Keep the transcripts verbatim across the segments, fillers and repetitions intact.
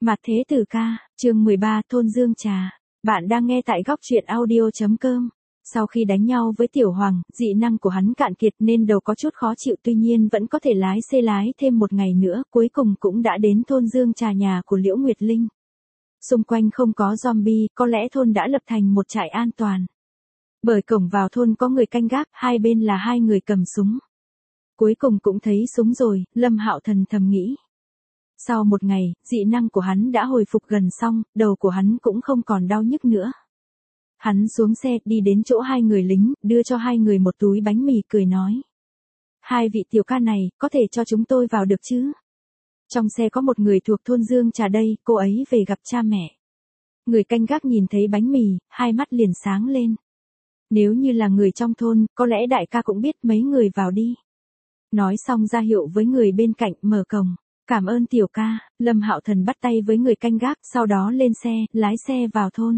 Mặt thế tử ca, chương mười ba Thôn Dương Trà. Bạn đang nghe tại góc truyện audio chấm com. Sau khi đánh nhau với Tiểu Hoàng, dị năng của hắn cạn kiệt nên đầu có chút khó chịu, tuy nhiên vẫn có thể lái xe lái thêm một ngày nữa, cuối cùng cũng đã đến thôn Dương Trà, nhà của Liễu Nguyệt Linh. Xung quanh không có zombie, có lẽ thôn đã lập thành một trại an toàn. Bởi cổng vào thôn có người canh gác, hai bên là hai người cầm súng. Cuối cùng cũng thấy súng rồi, Lâm Hạo Thần thầm nghĩ. Sau một ngày, dị năng của hắn đã hồi phục gần xong, đầu của hắn cũng không còn đau nhức nữa. Hắn xuống xe, đi đến chỗ hai người lính, đưa cho hai người một túi bánh mì, cười nói. Hai vị tiểu ca này, có thể cho chúng tôi vào được chứ? Trong xe có một người thuộc thôn Dương Trà đây, cô ấy về gặp cha mẹ. Người canh gác nhìn thấy bánh mì, hai mắt liền sáng lên. Nếu như là người trong thôn, có lẽ đại ca cũng biết, mấy người vào đi. Nói xong ra hiệu với người bên cạnh, mở cổng. Cảm ơn tiểu ca, Lâm Hạo Thần bắt tay với người canh gác, sau đó lên xe, lái xe vào thôn.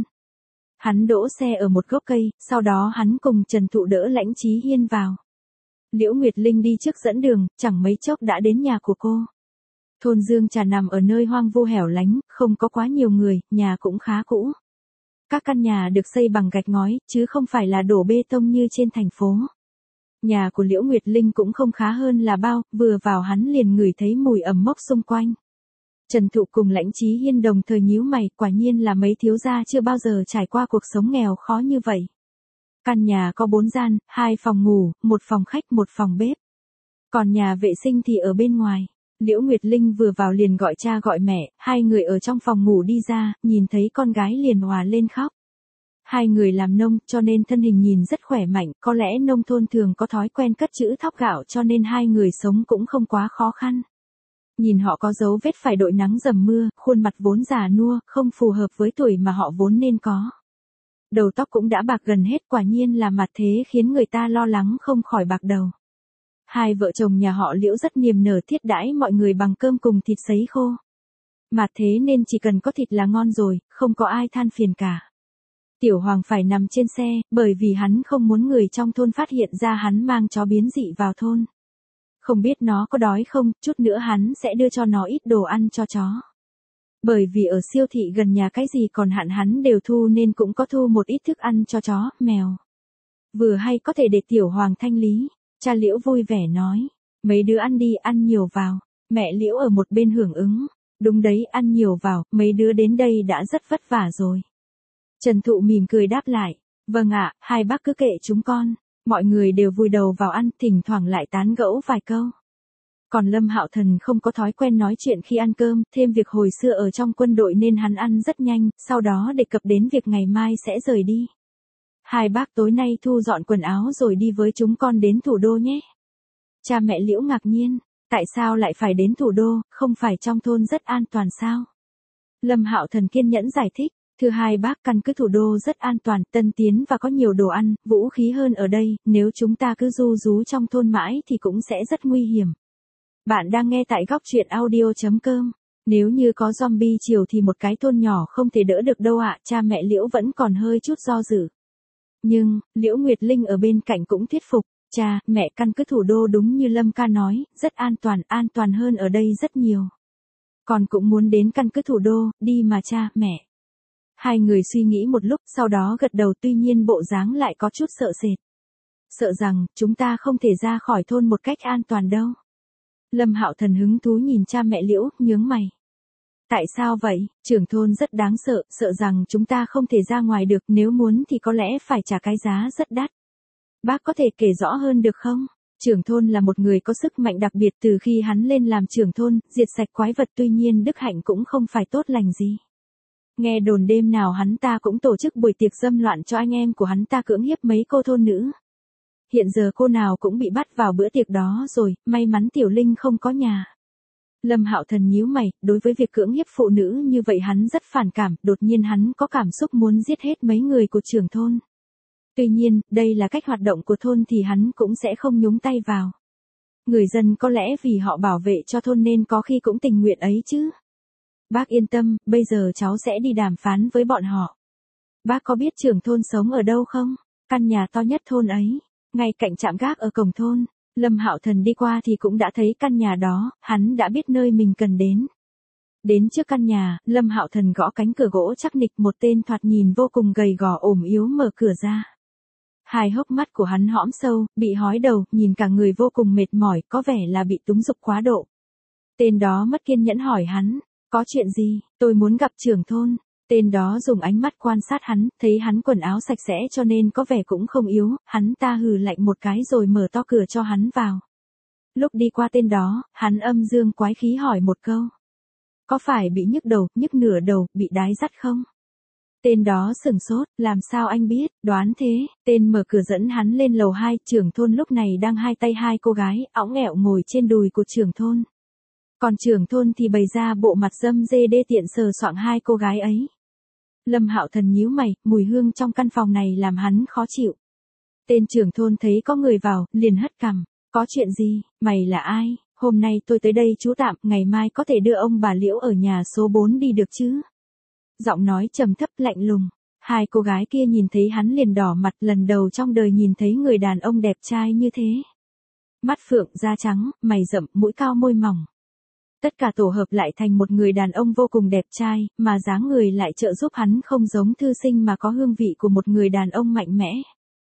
Hắn đỗ xe ở một gốc cây, sau đó hắn cùng Trần Thụ đỡ Lãnh Chí Hiên vào. Liễu Nguyệt Linh đi trước dẫn đường, chẳng mấy chốc đã đến nhà của cô. Thôn Dương Trà nằm ở nơi hoang vu hẻo lánh, không có quá nhiều người, nhà cũng khá cũ. Các căn nhà được xây bằng gạch ngói, chứ không phải là đổ bê tông như trên thành phố. Nhà của Liễu Nguyệt Linh cũng không khá hơn là bao, vừa vào hắn liền ngửi thấy mùi ẩm mốc xung quanh. Trần Thụ cùng Lãnh Chí Hiên đồng thời nhíu mày, quả nhiên là mấy thiếu gia chưa bao giờ trải qua cuộc sống nghèo khó như vậy. Căn nhà có bốn gian, hai phòng ngủ, một phòng khách, một phòng bếp. Còn nhà vệ sinh thì ở bên ngoài. Liễu Nguyệt Linh vừa vào liền gọi cha gọi mẹ, hai người ở trong phòng ngủ đi ra, nhìn thấy con gái liền òa lên khóc. Hai người làm nông cho nên thân hình nhìn rất khỏe mạnh, có lẽ nông thôn thường có thói quen cất trữ thóc gạo cho nên hai người sống cũng không quá khó khăn. Nhìn họ có dấu vết phải đội nắng dầm mưa, khuôn mặt vốn già nua, không phù hợp với tuổi mà họ vốn nên có. Đầu tóc cũng đã bạc gần hết, quả nhiên là mặt thế khiến người ta lo lắng không khỏi bạc đầu. Hai vợ chồng nhà họ Liễu rất niềm nở thiết đãi mọi người bằng cơm cùng thịt sấy khô. Mặt thế nên chỉ cần có thịt là ngon rồi, không có ai than phiền cả. Tiểu Hoàng phải nằm trên xe, bởi vì hắn không muốn người trong thôn phát hiện ra hắn mang chó biến dị vào thôn. Không biết nó có đói không, chút nữa hắn sẽ đưa cho nó ít đồ ăn cho chó. Bởi vì ở siêu thị gần nhà cái gì còn hạn hắn đều thu nên cũng có thu một ít thức ăn cho chó, mèo. Vừa hay có thể để Tiểu Hoàng thanh lý, cha Liễu vui vẻ nói, mấy đứa ăn đi, ăn nhiều vào. Mẹ Liễu ở một bên hưởng ứng, đúng đấy, ăn nhiều vào, mấy đứa đến đây đã rất vất vả rồi. Trần Thụ mỉm cười đáp lại, vâng ạ, hai bác cứ kệ chúng con. Mọi người đều vùi đầu vào ăn, thỉnh thoảng lại tán gẫu vài câu. Còn Lâm Hạo Thần không có thói quen nói chuyện khi ăn cơm, thêm việc hồi xưa ở trong quân đội nên hắn ăn rất nhanh, sau đó đề cập đến việc ngày mai sẽ rời đi. Hai bác tối nay thu dọn quần áo rồi đi với chúng con đến thủ đô nhé. Cha mẹ Liễu ngạc nhiên, tại sao lại phải đến thủ đô, không phải trong thôn rất an toàn sao? Lâm Hạo Thần kiên nhẫn giải thích. Thứ hai bác, căn cứ thủ đô rất an toàn, tân tiến và có nhiều đồ ăn, vũ khí hơn ở đây, nếu chúng ta cứ du rú trong thôn mãi thì cũng sẽ rất nguy hiểm. Bạn đang nghe tại góc truyện audio chấm com. Nếu như có zombie chiều thì một cái thôn nhỏ không thể đỡ được đâu ạ, cha mẹ Liễu vẫn còn hơi chút do dự. Nhưng, Liễu Nguyệt Linh ở bên cạnh cũng thuyết phục, cha, mẹ, căn cứ thủ đô đúng như Lâm ca nói, rất an toàn, an toàn hơn ở đây rất nhiều. Con cũng muốn đến căn cứ thủ đô, đi mà cha, mẹ. Hai người suy nghĩ một lúc, sau đó gật đầu, tuy nhiên bộ dáng lại có chút sợ sệt. Sợ rằng, chúng ta không thể ra khỏi thôn một cách an toàn đâu. Lâm Hạo Thần hứng thú nhìn cha mẹ Liễu, nhướng mày. Tại sao vậy, trưởng thôn rất đáng sợ, sợ rằng chúng ta không thể ra ngoài được, nếu muốn thì có lẽ phải trả cái giá rất đắt. Bác có thể kể rõ hơn được không? Trưởng thôn là một người có sức mạnh đặc biệt, từ khi hắn lên làm trưởng thôn, diệt sạch quái vật, tuy nhiên đức hạnh cũng không phải tốt lành gì. Nghe đồn đêm nào hắn ta cũng tổ chức buổi tiệc dâm loạn cho anh em của hắn ta, cưỡng hiếp mấy cô thôn nữ. Hiện giờ cô nào cũng bị bắt vào bữa tiệc đó rồi, may mắn Tiểu Linh không có nhà. Lâm Hạo Thần nhíu mày, đối với việc cưỡng hiếp phụ nữ như vậy hắn rất phản cảm, đột nhiên hắn có cảm xúc muốn giết hết mấy người của trưởng thôn. Tuy nhiên, đây là cách hoạt động của thôn thì hắn cũng sẽ không nhúng tay vào. Người dân có lẽ vì họ bảo vệ cho thôn nên có khi cũng tình nguyện ấy chứ. Bác yên tâm, bây giờ cháu sẽ đi đàm phán với bọn họ. Bác có biết trưởng thôn sống ở đâu không? Căn nhà to nhất thôn ấy, ngay cạnh trạm gác ở cổng thôn. Lâm Hạo Thần đi qua thì cũng đã thấy căn nhà đó, hắn đã biết nơi mình cần đến. Đến trước căn nhà, Lâm Hạo Thần gõ cánh cửa gỗ chắc nịch, một tên thoạt nhìn vô cùng gầy gò ốm yếu mở cửa ra. Hai hốc mắt của hắn hõm sâu, bị hói đầu, nhìn cả người vô cùng mệt mỏi, có vẻ là bị túng dục quá độ. Tên đó mất kiên nhẫn hỏi hắn, có chuyện gì, tôi muốn gặp trưởng thôn. Tên đó dùng ánh mắt quan sát hắn, thấy hắn quần áo sạch sẽ cho nên có vẻ cũng không yếu, hắn ta hừ lạnh một cái rồi mở to cửa cho hắn vào. Lúc đi qua tên đó, hắn âm dương quái khí hỏi một câu. Có phải bị nhức đầu, nhức nửa đầu, bị đái dắt không? Tên đó sửng sốt, làm sao anh biết, đoán thế, tên mở cửa dẫn hắn lên lầu hai, trưởng thôn lúc này đang hai tay hai cô gái, õng ẹo ngồi trên đùi của trưởng thôn. Còn trưởng thôn thì bày ra bộ mặt dâm dê đê tiện sờ soạng hai cô gái ấy. Lâm Hạo Thần nhíu mày, mùi hương trong căn phòng này làm hắn khó chịu. Tên trưởng thôn thấy có người vào, liền hất cằm, có chuyện gì, mày là ai, hôm nay tôi tới đây trú tạm, ngày mai có thể đưa ông bà Liễu ở nhà số bốn đi được chứ? Giọng nói trầm thấp lạnh lùng, hai cô gái kia nhìn thấy hắn liền đỏ mặt, lần đầu trong đời nhìn thấy người đàn ông đẹp trai như thế. Mắt phượng, da trắng, mày rậm, mũi cao môi mỏng. Tất cả tổ hợp lại thành một người đàn ông vô cùng đẹp trai, mà dáng người lại trợ giúp hắn không giống thư sinh mà có hương vị của một người đàn ông mạnh mẽ.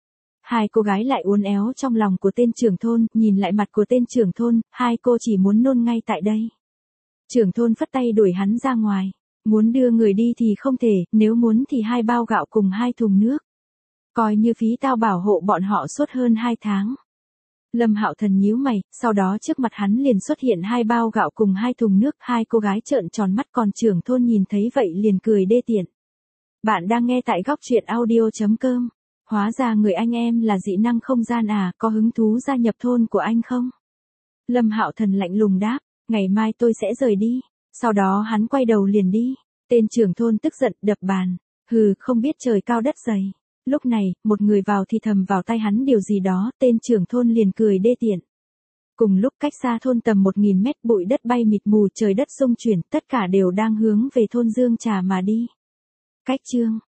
Hai cô gái lại uốn éo trong lòng của tên trưởng thôn, nhìn lại mặt của tên trưởng thôn, hai cô chỉ muốn nôn ngay tại đây. Trưởng thôn phất tay đuổi hắn ra ngoài, muốn đưa người đi thì không thể, nếu muốn thì hai bao gạo cùng hai thùng nước. Coi như phí tao bảo hộ bọn họ suốt hơn hai tháng. Lâm Hạo Thần nhíu mày, sau đó trước mặt hắn liền xuất hiện hai bao gạo cùng hai thùng nước, hai cô gái trợn tròn mắt, còn trưởng thôn nhìn thấy vậy liền cười đê tiện. Bạn đang nghe tại góc truyện audio chấm com. Hóa ra người anh em là dị năng không gian à, có hứng thú gia nhập thôn của anh không? Lâm Hạo Thần lạnh lùng đáp, ngày mai tôi sẽ rời đi. Sau đó hắn quay đầu liền đi. Tên trưởng thôn tức giận đập bàn, hừ, không biết trời cao đất dày. Lúc này, một người vào thì thầm vào tai hắn điều gì đó, tên trưởng thôn liền cười đê tiện. Cùng lúc cách xa thôn tầm một nghìn mét, bụi đất bay mịt mù, trời đất xung chuyển, tất cả đều đang hướng về thôn Dương Trà mà đi. Cách chương